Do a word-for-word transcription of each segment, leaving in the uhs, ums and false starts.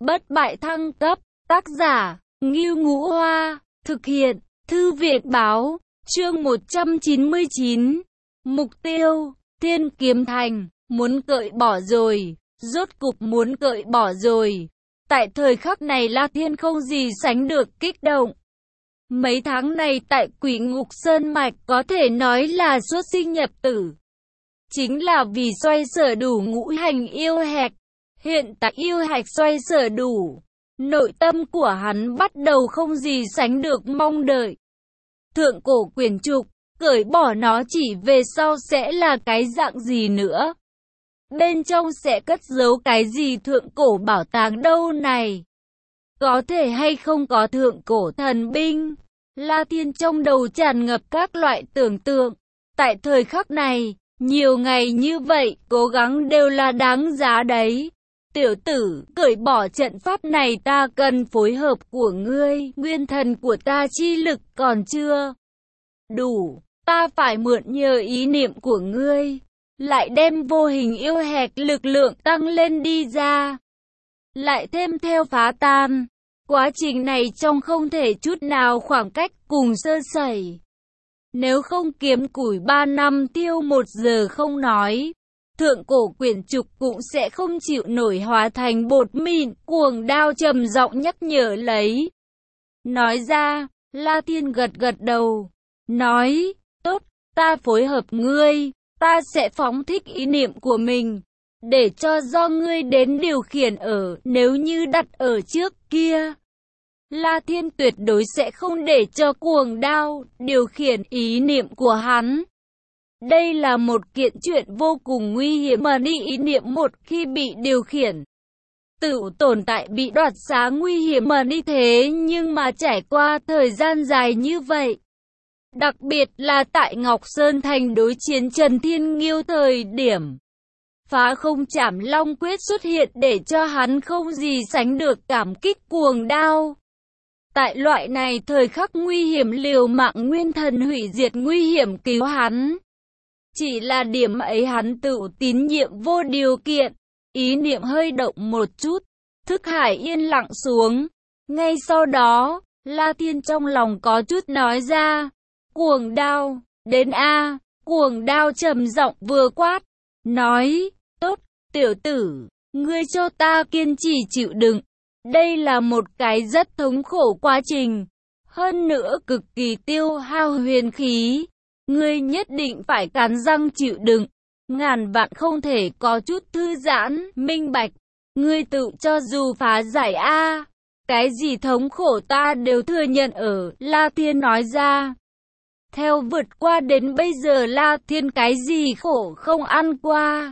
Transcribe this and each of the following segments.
Bất bại thăng cấp, tác giả, Ngưu Ngũ Hoa, thực hiện, Thư viện báo, chương một trăm chín mươi chín. Mục tiêu, Thiên Kiếm Thành, muốn cởi bỏ rồi, rốt cục muốn cởi bỏ rồi. Tại thời khắc này La Thiên không gì sánh được kích động. Mấy tháng này tại Quỷ Ngục Sơn Mạch có thể nói là xuất sinh nhập tử. Chính là vì xoay sở đủ ngũ hành yêu hạch. Hiện tại yêu hạch xoay sở đủ, nội tâm của hắn bắt đầu không gì sánh được mong đợi. Thượng cổ quyển trục, cởi bỏ nó chỉ về sau sẽ là cái dạng gì nữa? Bên trong sẽ cất giấu cái gì thượng cổ bảo tàng đâu này? Có thể hay không có thượng cổ thần binh? La Thiên trong đầu tràn ngập các loại tưởng tượng. Tại thời khắc này, nhiều ngày như vậy, cố gắng đều là đáng giá đấy. Tiểu tử, cởi bỏ trận pháp này ta cần phối hợp của ngươi, nguyên thần của ta chi lực còn chưa đủ, ta phải mượn nhờ ý niệm của ngươi, lại đem vô hình yêu hẹp lực lượng tăng lên đi ra, lại thêm theo phá tan. Quá trình này trong không thể chút nào khoảng cách cùng sơ sẩy. Nếu không kiếm củi ba năm tiêu một giờ không nói, thượng cổ quyển trục cũng sẽ không chịu nổi hóa thành bột mịn. Cuồng Đao trầm giọng nhắc nhở lấy. Nói ra, La Thiên gật gật đầu, nói, tốt, ta phối hợp ngươi, ta sẽ phóng thích ý niệm của mình, để cho do ngươi đến điều khiển ở, nếu như đặt ở trước kia. La Thiên tuyệt đối sẽ không để cho Cuồng Đao điều khiển ý niệm của hắn. Đây là một kiện chuyện vô cùng nguy hiểm mà đi ý niệm một khi bị điều khiển. Tự tồn tại bị đoạt xá nguy hiểm mà đi thế nhưng mà trải qua thời gian dài như vậy. Đặc biệt là tại Ngọc Sơn Thành đối chiến Trần Thiên Nghiêu thời điểm. Phá không chảm long quyết xuất hiện để cho hắn không gì sánh được cảm kích Cuồng Đao. Tại loại này thời khắc nguy hiểm liều mạng nguyên thần hủy diệt nguy hiểm cứu hắn. Chỉ là điểm ấy hắn tự tín nhiệm vô điều kiện, ý niệm hơi động một chút, thức hải yên lặng xuống. Ngay sau đó, La Thiên trong lòng có chút nói ra, Cuồng Đao, đến a. Cuồng Đao trầm giọng vừa quát, nói, tốt, tiểu tử, ngươi cho ta kiên trì chịu đựng. Đây là một cái rất thống khổ quá trình, hơn nữa cực kỳ tiêu hao huyền khí. Ngươi nhất định phải cắn răng chịu đựng, ngàn vạn không thể có chút thư giãn, minh bạch. Ngươi tự cho dù phá giải a, cái gì thống khổ ta đều thừa nhận ở, La Thiên nói ra. Theo vượt qua đến bây giờ La Thiên cái gì khổ không ăn qua,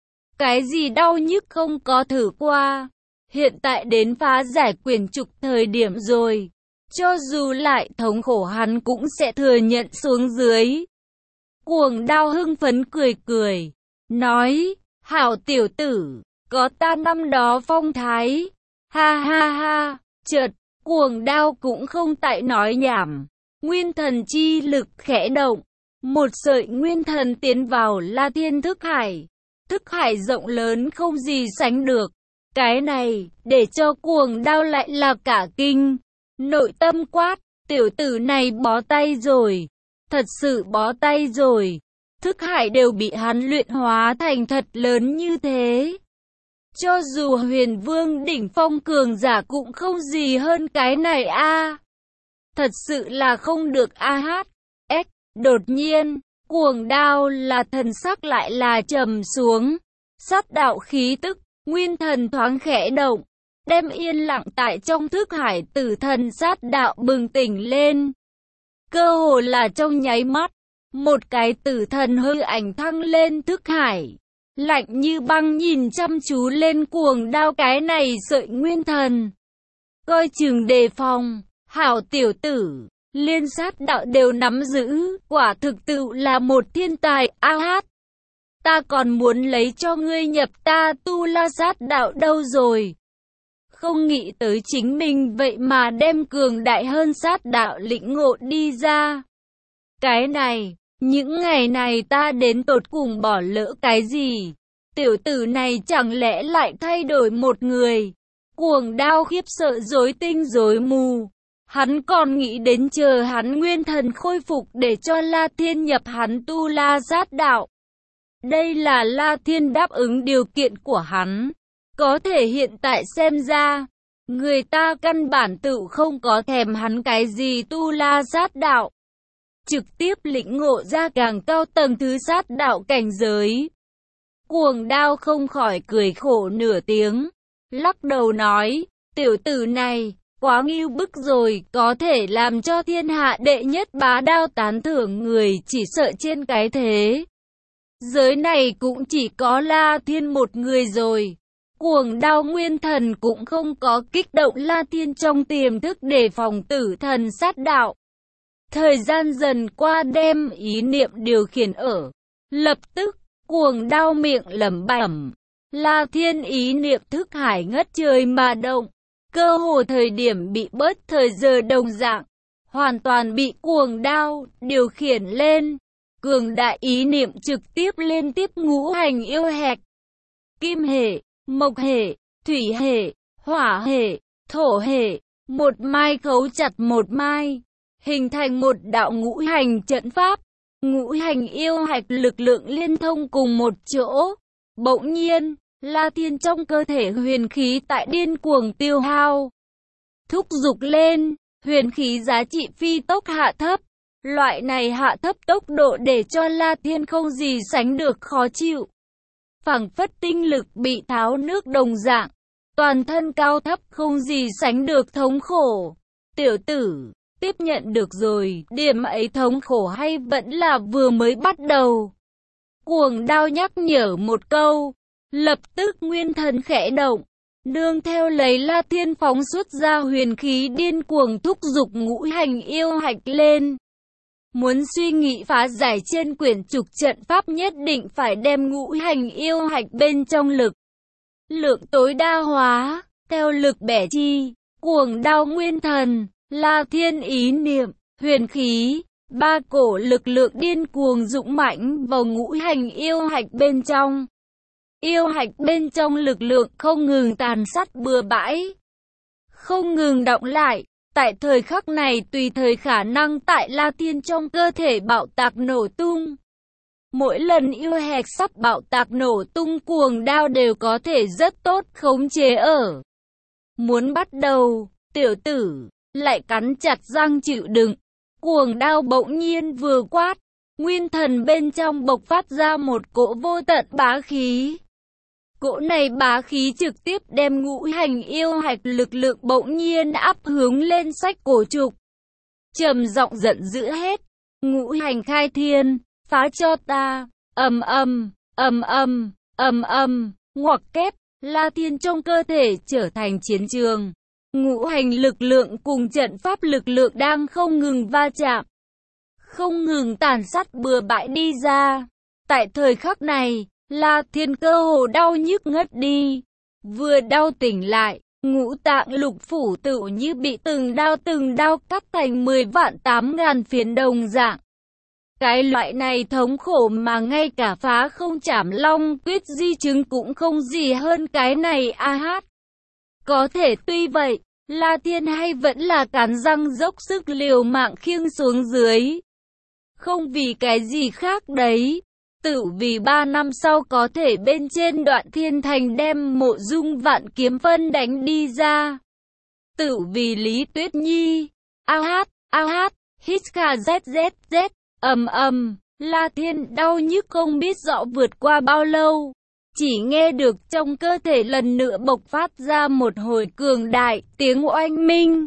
cái gì đau nhức không có thử qua. Hiện tại đến phá giải quyển trục thời điểm rồi. Cho dù lại thống khổ hắn cũng sẽ thừa nhận xuống dưới. Cuồng Đao hưng phấn cười cười, nói, hảo tiểu tử, có ta năm đó phong thái, ha ha ha. Chợt, Cuồng Đao cũng không tại nói nhảm, nguyên thần chi lực khẽ động, một sợi nguyên thần tiến vào La Thiên thức hải, thức hải rộng lớn không gì sánh được. Cái này, để cho Cuồng Đao lại là cả kinh. Nội tâm quát, tiểu tử này bó tay rồi, thật sự bó tay rồi, thức hải đều bị hắn luyện hóa thành thật lớn như thế. Cho dù huyền vương đỉnh phong cường giả cũng không gì hơn cái này a. Thật sự là không được a hát. S, đột nhiên, Cuồng Đao là thần sắc lại là trầm xuống, sát đạo khí tức, nguyên thần thoáng khẽ động. Đem yên lặng tại trong thức hải tử thần sát đạo bừng tỉnh lên. Cơ hồ là trong nháy mắt, một cái tử thần hư ảnh thăng lên thức hải. Lạnh như băng nhìn chăm chú lên Cuồng Đao cái này sợi nguyên thần. Coi chừng đề phòng, hảo tiểu tử, liên sát đạo đều nắm giữ, quả thực tự là một thiên tài, a hát. Ta còn muốn lấy cho ngươi nhập ta tu la sát đạo đâu rồi. Không nghĩ tới chính mình vậy mà đem cường đại hơn sát đạo lĩnh ngộ đi ra. Cái này, những ngày này ta đến tột cùng bỏ lỡ cái gì? Tiểu tử này chẳng lẽ lại thay đổi một người? Cuồng Đao khiếp sợ rối tinh rối mù. Hắn còn nghĩ đến chờ hắn nguyên thần khôi phục để cho La Thiên nhập hắn tu La Sát đạo. Đây là La Thiên đáp ứng điều kiện của hắn. Có thể hiện tại xem ra, người ta căn bản tự không có thèm hắn cái gì tu La Sát đạo. Trực tiếp lĩnh ngộ ra càng cao tầng thứ sát đạo cảnh giới. Cuồng Đao không khỏi cười khổ nửa tiếng, lắc đầu nói, tiểu tử này, quá ngưu bức rồi, có thể làm cho thiên hạ đệ nhất bá đao tán thưởng người chỉ sợ trên cái thế. Giới này cũng chỉ có La Thiên một người rồi. Cuồng Đao nguyên thần cũng không có kích động La Thiên trong tiềm thức để phòng tử thần sát đạo. Thời gian dần qua đem ý niệm điều khiển ở. Lập tức, Cuồng Đao miệng lẩm bẩm. La Thiên ý niệm thức hải ngất trời mà động. Cơ hồ thời điểm bị bớt thời giờ đồng dạng. Hoàn toàn bị Cuồng Đao điều khiển lên. Cường đại ý niệm trực tiếp liên tiếp ngũ hành yêu hạch. Kim hệ, mộc hệ, thủy hệ, hỏa hệ, thổ hệ. Một mai khấu chặt một mai. Hình thành một đạo ngũ hành trận pháp. Ngũ hành yêu hạch lực lượng liên thông cùng một chỗ. Bỗng nhiên, La Thiên trong cơ thể huyền khí tại điên cuồng tiêu hao. Thúc giục lên, huyền khí giá trị phi tốc hạ thấp. Loại này hạ thấp tốc độ để cho La Thiên không gì sánh được khó chịu. Phảng phất tinh lực bị tháo nước đồng dạng. Toàn thân cao thấp không gì sánh được thống khổ. Tiểu tử, tiếp nhận được rồi, điểm ấy thống khổ hay vẫn là vừa mới bắt đầu. Cuồng Đao nhắc nhở một câu. Lập tức nguyên thần khẽ động. Nương theo lấy La Thiên phóng xuất ra huyền khí điên cuồng thúc giục ngũ hành yêu hạch lên. Muốn suy nghĩ phá giải trên quyển trục trận pháp nhất định phải đem ngũ hành yêu hạch bên trong lực lượng tối đa hóa, theo lực bẻ chi, Cuồng Đao nguyên thần, La Thiên ý niệm, huyền khí, ba cổ lực lượng điên cuồng dũng mãnh vào ngũ hành yêu hạch bên trong. Yêu hạch bên trong lực lượng không ngừng tàn sát bừa bãi, không ngừng đọng lại. Tại thời khắc này tùy thời khả năng tại La Thiên trong cơ thể bạo tạc nổ tung. Mỗi lần yêu hạch sắp bạo tạc nổ tung Cuồng Đao đều có thể rất tốt khống chế ở. Muốn bắt đầu, tiểu tử, lại cắn chặt răng chịu đựng. Cuồng Đao bỗng nhiên vừa quát, nguyên thần bên trong bộc phát ra một cỗ vô tận bá khí. Cỗ này bá khí trực tiếp đem ngũ hành yêu hạch lực lượng bỗng nhiên áp hướng lên sách cổ trục. Trầm giọng giận dữ hết, ngũ hành khai thiên, phá cho ta, ầm ầm, ầm ầm, ầm ầm, ngoặc kép, La Thiên trong cơ thể trở thành chiến trường. Ngũ hành lực lượng cùng trận pháp lực lượng đang không ngừng va chạm, không ngừng tàn sát bừa bãi đi ra. Tại thời khắc này, La Thiên cơ hồ đau nhức ngất đi. Vừa đau tỉnh lại, ngũ tạng lục phủ tự như bị từng đao từng đao cắt thành mười vạn tám ngàn phiến đồng dạng. Cái loại này thống khổ mà ngay cả phá không trảm long quyết di chứng cũng không gì hơn cái này a hát. Có thể tuy vậy, La Thiên hay vẫn là cắn răng dốc sức liều mạng khiêng xuống dưới. Không vì cái gì khác đấy. Tự vì ba năm sau có thể bên trên đoạn thiên thành đem Mộ Dung vạn kiếm phân đánh đi ra. Tự vì Lý Tuyết Nhi. A hát, a hát, hít kha z z z, ầm ầm, La Thiên đau nhức không biết rõ vượt qua bao lâu. Chỉ nghe được trong cơ thể lần nữa bộc phát ra một hồi cường đại tiếng oanh minh.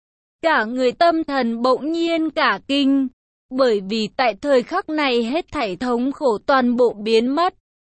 Cả người tâm thần bỗng nhiên cả kinh. Bởi vì tại thời khắc này hết thảy thống khổ toàn bộ biến mất.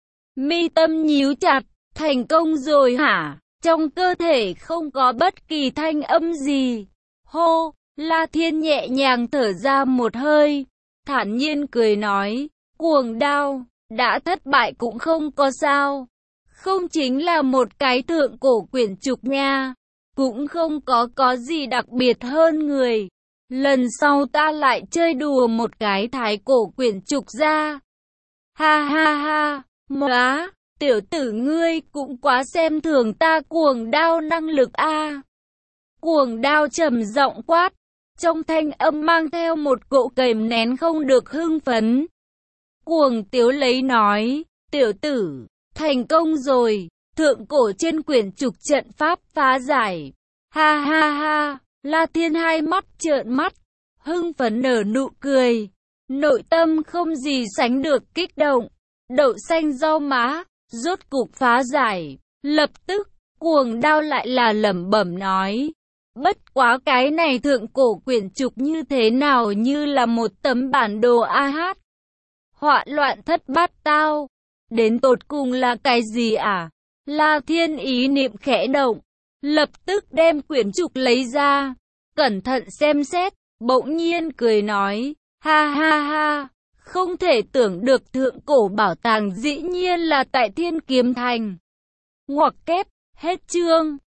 Mi tâm nhíu chặt, thành công rồi hả? Trong cơ thể không có bất kỳ thanh âm gì. Hô, La Thiên nhẹ nhàng thở ra một hơi, thản nhiên cười nói, Cuồng Đao, đã thất bại cũng không có sao. Không chính là một cái thượng cổ quyển trục nha, cũng không có có gì đặc biệt hơn người. Lần sau ta lại chơi đùa một cái thái cổ quyển trục ra. Ha ha ha, móa, tiểu tử ngươi cũng quá xem thường ta cuồng đao năng lực a. Cuồng đao trầm giọng quát, trong thanh âm mang theo một cỗ kìm nén không được hưng phấn. Cuồng Tiếu lấy nói, tiểu tử, thành công rồi, thượng cổ trên quyển trục trận pháp phá giải. Ha ha ha, La Thiên hai mắt trợn mắt, hưng phấn nở nụ cười, nội tâm không gì sánh được kích động, đậu xanh rau má, rốt cục phá giải. Lập tức, cuồng đao lại là lẩm bẩm nói, bất quá cái này thượng cổ quyển trục như thế nào như là một tấm bản đồ a hát. Họa loạn thất bát tao, đến tột cùng là cái gì à? La Thiên ý niệm khẽ động, lập tức đem quyển trục lấy ra, cẩn thận xem xét, bỗng nhiên cười nói, ha ha ha, không thể tưởng được thượng cổ bảo tàng dĩ nhiên là tại Thiên Kiếm Thành. Ngoặc kép, hết chương.